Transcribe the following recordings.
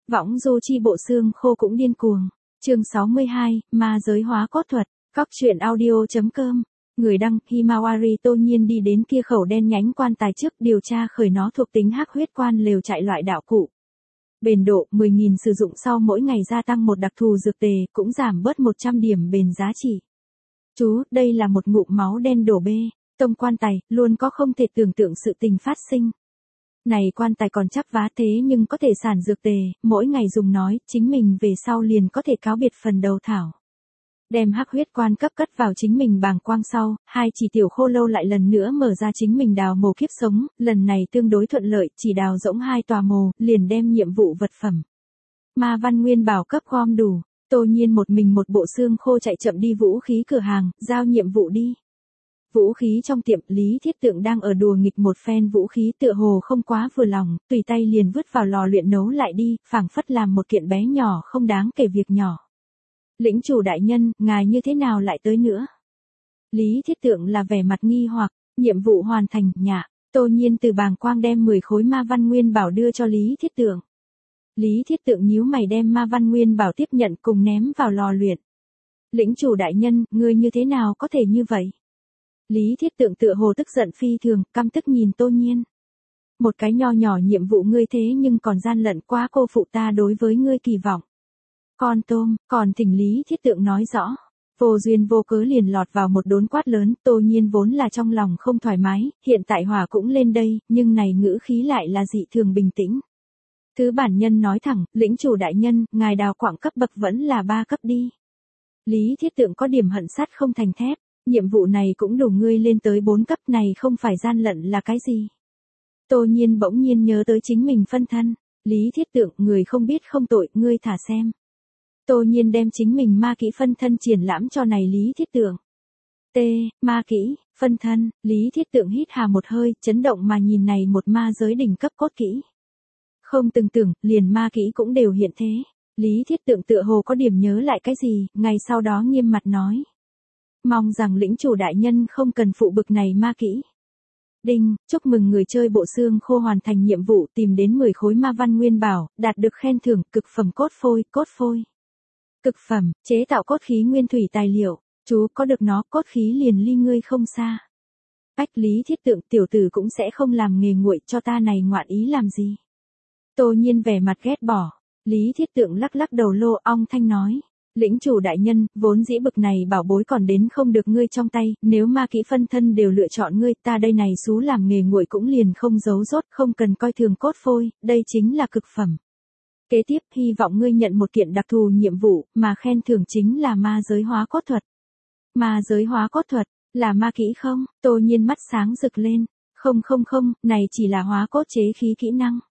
Võng du chi bộ xương khô cũng điên cuồng. Chương 62, ma giới hóa cốt thuật. Góc truyện audio.com. Người đăng, Himawari Tô Nhiên đi đến kia khẩu đen nhánh quan tài trước điều tra khởi nó thuộc tính hắc huyết quan lều trại loại đạo cụ. Bền độ 10.000 sử dụng sau mỗi ngày gia tăng một đặc thù dược tề, cũng giảm bớt 100 điểm bền giá trị. Chú, đây là một ngụm máu đen đổ bê, tông quan tài, luôn có không thể tưởng tượng sự tình phát sinh. Này quan tài còn chắp vá thế nhưng có thể sản dược tề, mỗi ngày dùng nói, chính mình về sau liền có thể cáo biệt phần đầu thảo. Đem hắc huyết quan cấp cất vào chính mình bàng quang sau, hai chỉ tiểu khô lâu lại lần nữa mở ra chính mình đào mồ kiếp sống, lần này tương đối thuận lợi, chỉ đào rỗng 2 tòa mồ, liền đem nhiệm vụ vật phẩm. Ma văn nguyên bảo cấp gom đủ, Tô Nhiên một mình một bộ xương khô chạy chậm đi vũ khí cửa hàng, giao nhiệm vụ đi. Vũ khí trong tiệm, Lý Thiết Tượng đang ở đùa nghịch một phen vũ khí tựa hồ không quá vừa lòng, tùy tay liền vứt vào lò luyện nấu lại đi, phảng phất làm một kiện bé nhỏ không đáng kể việc nhỏ. Lĩnh chủ đại nhân, ngài như thế nào lại tới nữa? Lý Thiết Tượng là vẻ mặt nghi hoặc, nhiệm vụ hoàn thành, nhạ. Tô Nhiên từ bàng quang đem 10 khối ma văn nguyên bảo đưa cho Lý Thiết Tượng. Lý Thiết Tượng nhíu mày đem ma văn nguyên bảo tiếp nhận cùng ném vào lò luyện. Lĩnh chủ đại nhân, ngươi như thế nào có thể như vậy? Lý Thiết Tượng tựa hồ tức giận phi thường, căm tức nhìn Tô Nhiên. Một cái nho nhỏ nhiệm vụ ngươi thế nhưng còn gian lận quá cô phụ ta đối với ngươi kỳ vọng. Con tôm, còn thỉnh Lý Thiết Tượng nói rõ. Vô duyên vô cớ liền lọt vào một đốn quát lớn, Tô Nhiên vốn là trong lòng không thoải mái, hiện tại hỏa cũng lên đây, nhưng này ngữ khí lại là dị thường bình tĩnh. Thứ bản nhân nói thẳng, lĩnh chủ đại nhân, ngài đào quảng cấp bậc vẫn là 3 cấp đi. Lý Thiết Tượng có điểm hận sắt không thành thép, nhiệm vụ này cũng đủ ngươi lên tới 4 cấp này không phải gian lận là cái gì. Tô Nhiên bỗng nhiên nhớ tới chính mình phân thân, Lý Thiết Tượng, người không biết không tội, ngươi thả xem. Tô Nhiên đem chính mình ma kỹ phân thân triển lãm cho này Lý Thiết Tượng. Ma kỹ, phân thân, Lý Thiết Tượng hít hà một hơi, chấn động mà nhìn này một ma giới đỉnh cấp cốt kỹ. Không từng tưởng, liền ma kỹ cũng đều hiện thế. Lý Thiết Tượng tựa hồ có điểm nhớ lại cái gì, ngày sau đó nghiêm mặt nói. Mong rằng lĩnh chủ đại nhân không cần phụ bực này ma kỹ. Đinh, chúc mừng người chơi bộ xương khô hoàn thành nhiệm vụ tìm đến 10 khối ma văn nguyên bảo, đạt được khen thưởng, cực phẩm cốt phôi. Cực phẩm, chế tạo cốt khí nguyên thủy tài liệu, chú có được nó cốt khí liền ly ngươi không xa. Bách Lý Thiết Tượng, tiểu tử cũng sẽ không làm nghề nguội cho ta này ngoạn ý làm gì. Tô Nhiên vẻ mặt ghét bỏ, Lý Thiết Tượng lắc lắc đầu lô ong thanh nói. Lĩnh chủ đại nhân, vốn dĩ bực này bảo bối còn đến không được ngươi trong tay, nếu ma kỹ phân thân đều lựa chọn ngươi, ta đây này xú làm nghề nguội cũng liền không giấu rốt, không cần coi thường cốt phôi, đây chính là cực phẩm. Kế tiếp, hy vọng ngươi nhận một kiện đặc thù nhiệm vụ, mà khen thưởng chính là ma giới hóa cốt thuật. Ma giới hóa cốt thuật, là ma kỹ không? Tô Nhiên mắt sáng rực lên. Không, này chỉ là hóa cốt chế khí kỹ năng.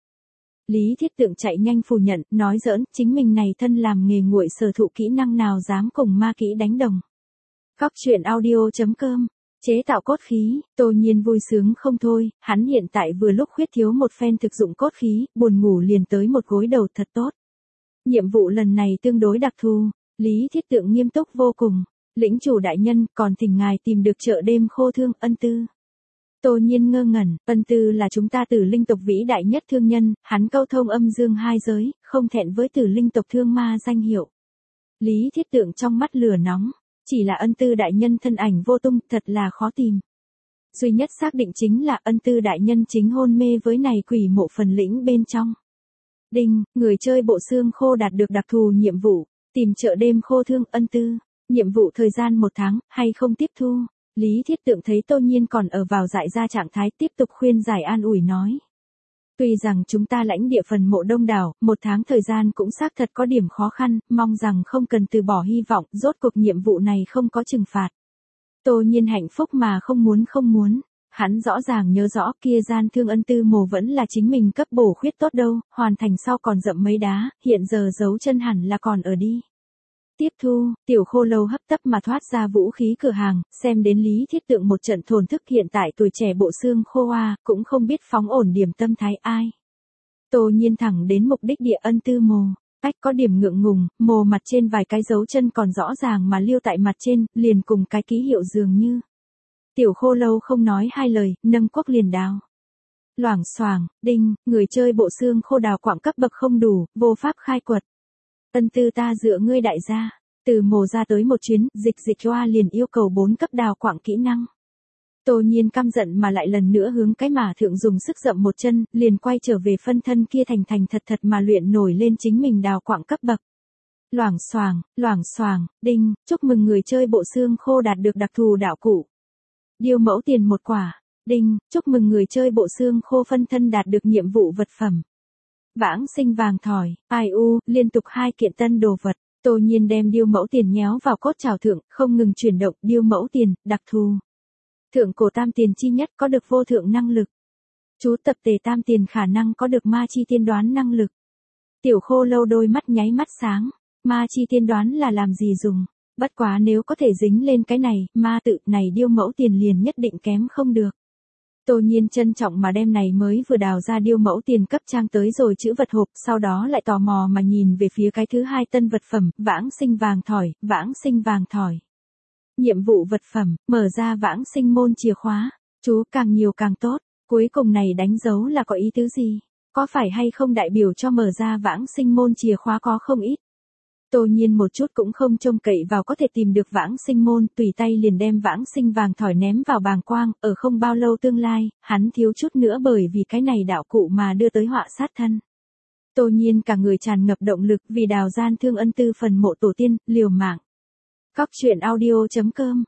Lý Thiết Tượng chạy nhanh phủ nhận, nói giỡn, chính mình này thân làm nghề nguội sở thụ kỹ năng nào dám cùng ma kỹ đánh đồng. Góc truyện audio.com. Chế tạo cốt khí, Tô Nhiên vui sướng không thôi, hắn hiện tại vừa lúc khuyết thiếu một phen thực dụng cốt khí, buồn ngủ liền tới một gối đầu thật tốt. Nhiệm vụ lần này tương đối đặc thù, Lý Thiết Tượng nghiêm túc vô cùng, lĩnh chủ đại nhân còn thỉnh ngài tìm được chợ đêm khô thương Ân Tư. Tô Nhiên ngơ ngẩn, Ân Tư là chúng ta Tử Linh tộc vĩ đại nhất thương nhân, hắn câu thông âm dương hai giới, không thẹn với Tử Linh tộc thương ma danh hiệu. Lý Thiết Tượng trong mắt lửa nóng. Chỉ là Ân Tư đại nhân thân ảnh vô tung, thật là khó tìm. Duy nhất xác định chính là Ân Tư đại nhân chính hôn mê với này quỷ mộ phần lĩnh bên trong. Đinh, người chơi bộ xương khô đạt được đặc thù nhiệm vụ, tìm chợ đêm khô thương Ân Tư. Nhiệm vụ thời gian 1 tháng, hay không tiếp thu. Lý Thiết Tượng thấy Tô Nhiên còn ở vào dại ra trạng thái tiếp tục khuyên giải an ủi nói. Tuy rằng chúng ta lãnh địa phần mộ đông đảo, 1 tháng thời gian cũng xác thật có điểm khó khăn, mong rằng không cần từ bỏ hy vọng, rốt cuộc nhiệm vụ này không có trừng phạt. Tô Nhiên hạnh phúc mà không muốn. Hắn rõ ràng nhớ rõ kia gian thương Ân Tư mồ vẫn là chính mình cấp bổ khuyết tốt đâu, hoàn thành sau còn dậm mấy đá, hiện giờ dấu chân hẳn là còn ở đi. Tiếp thu, tiểu khô lâu hấp tấp mà thoát ra vũ khí cửa hàng, xem đến Lý Thiết Tượng một trận thổn thức hiện tại tuổi trẻ bộ xương khô hoa, cũng không biết phóng ổn điểm tâm thái ai. Tô Nhiên thẳng đến mục đích địa Ân Tư mồ, cách có điểm ngượng ngùng, mồ mặt trên vài cái dấu chân còn rõ ràng mà liêu tại mặt trên, liền cùng cái ký hiệu dường như. Tiểu khô lâu không nói hai lời, nâng cuốc liền đào. Loảng xoảng, đinh, người chơi bộ xương khô đào quạng cấp bậc không đủ, vô pháp khai quật. Ân tư ta dựa ngươi đại gia. Từ mồ ra tới một chuyến, dịch hoa liền yêu cầu 4 cấp đào quạng kỹ năng. Tô Nhiên căm giận mà lại lần nữa hướng cái mả thượng dùng sức dậm một chân, liền quay trở về phân thân kia thành thật mà luyện nổi lên chính mình đào quạng cấp bậc. Loảng xoảng, đinh, chúc mừng người chơi bộ xương khô đạt được đặc thù đạo cụ. Điêu mẫu tiền một quả. Đinh, chúc mừng người chơi bộ xương khô phân thân đạt được nhiệm vụ vật phẩm. Vãng sinh vàng thỏi, ai u, liên tục 2 kiện tân đồ vật. Tô Nhiên đem điêu mẫu tiền nhéo vào cốt trảo thượng, không ngừng chuyển động, điêu mẫu tiền, đặc thù. Thượng cổ tam tiền chi nhất có được vô thượng năng lực. Chú tập tề tam tiền khả năng có được ma chi tiên đoán năng lực. Tiểu khô lâu đôi mắt nháy mắt sáng, ma chi tiên đoán là làm gì dùng, bất quá nếu có thể dính lên cái này, ma tự này điêu mẫu tiền liền nhất định kém không được. Tô Nhiên trân trọng mà đem này mới vừa đào ra điêu mẫu tiền cấp trang tới rồi chữ vật hộp, sau đó lại tò mò mà nhìn về phía cái thứ 2 tân vật phẩm, vãng sinh vàng thỏi. Nhiệm vụ vật phẩm, mở ra vãng sinh môn chìa khóa, chú càng nhiều càng tốt, cuối cùng này đánh dấu là có ý tứ gì, có phải hay không đại biểu cho mở ra vãng sinh môn chìa khóa có không ít. Tô Nhiên một chút cũng không trông cậy vào có thể tìm được vãng sinh môn, tùy tay liền đem vãng sinh vàng thỏi ném vào bàng quang, ở không bao lâu tương lai, hắn thiếu chút nữa bởi vì cái này đạo cụ mà đưa tới họa sát thân. Tô Nhiên cả người tràn ngập động lực vì đào gian thương ân tư phần mộ tổ tiên, liều mạng. Cóc truyện audio.com.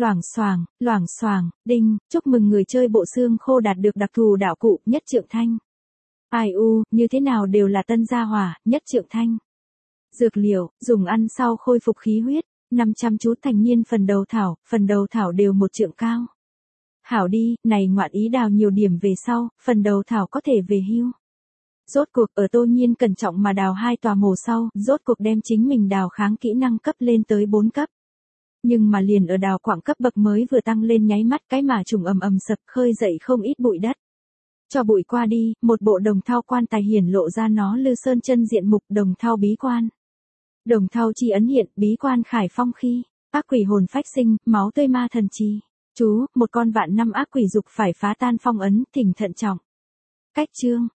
Loảng xoảng, đinh, chúc mừng người chơi bộ xương khô đạt được đặc thù đạo cụ, nhất trượng thanh. Ai u, như thế nào đều là tân gia hỏa, nhất trượng thanh. Dược liệu, dùng ăn sau khôi phục khí huyết, 500 chú thành niên phần đầu thảo đều 1 trượng cao. Hảo đi, này ngoạn ý đào nhiều điểm về sau, phần đầu thảo có thể về hưu. Rốt cuộc ở Tô Nhiên cẩn trọng mà đào 2 tòa mồ sau, rốt cuộc đem chính mình đào kháng kỹ năng cấp lên tới 4 cấp. Nhưng mà liền ở đào quạng cấp bậc mới vừa tăng lên nháy mắt cái mà trùng ầm sập khơi dậy không ít bụi đất. Cho bụi qua đi, một bộ đồng thau quan tài hiển lộ ra nó Lư Sơn chân diện mục đồng thau bí quan. Đồng thau chi ấn hiện, bí quan khải phong khi, ác quỷ hồn phách sinh, máu tươi ma thần chi. Chú, một con vạn năm ác quỷ dục phải phá tan phong ấn, thỉnh thận trọng. Cách chương.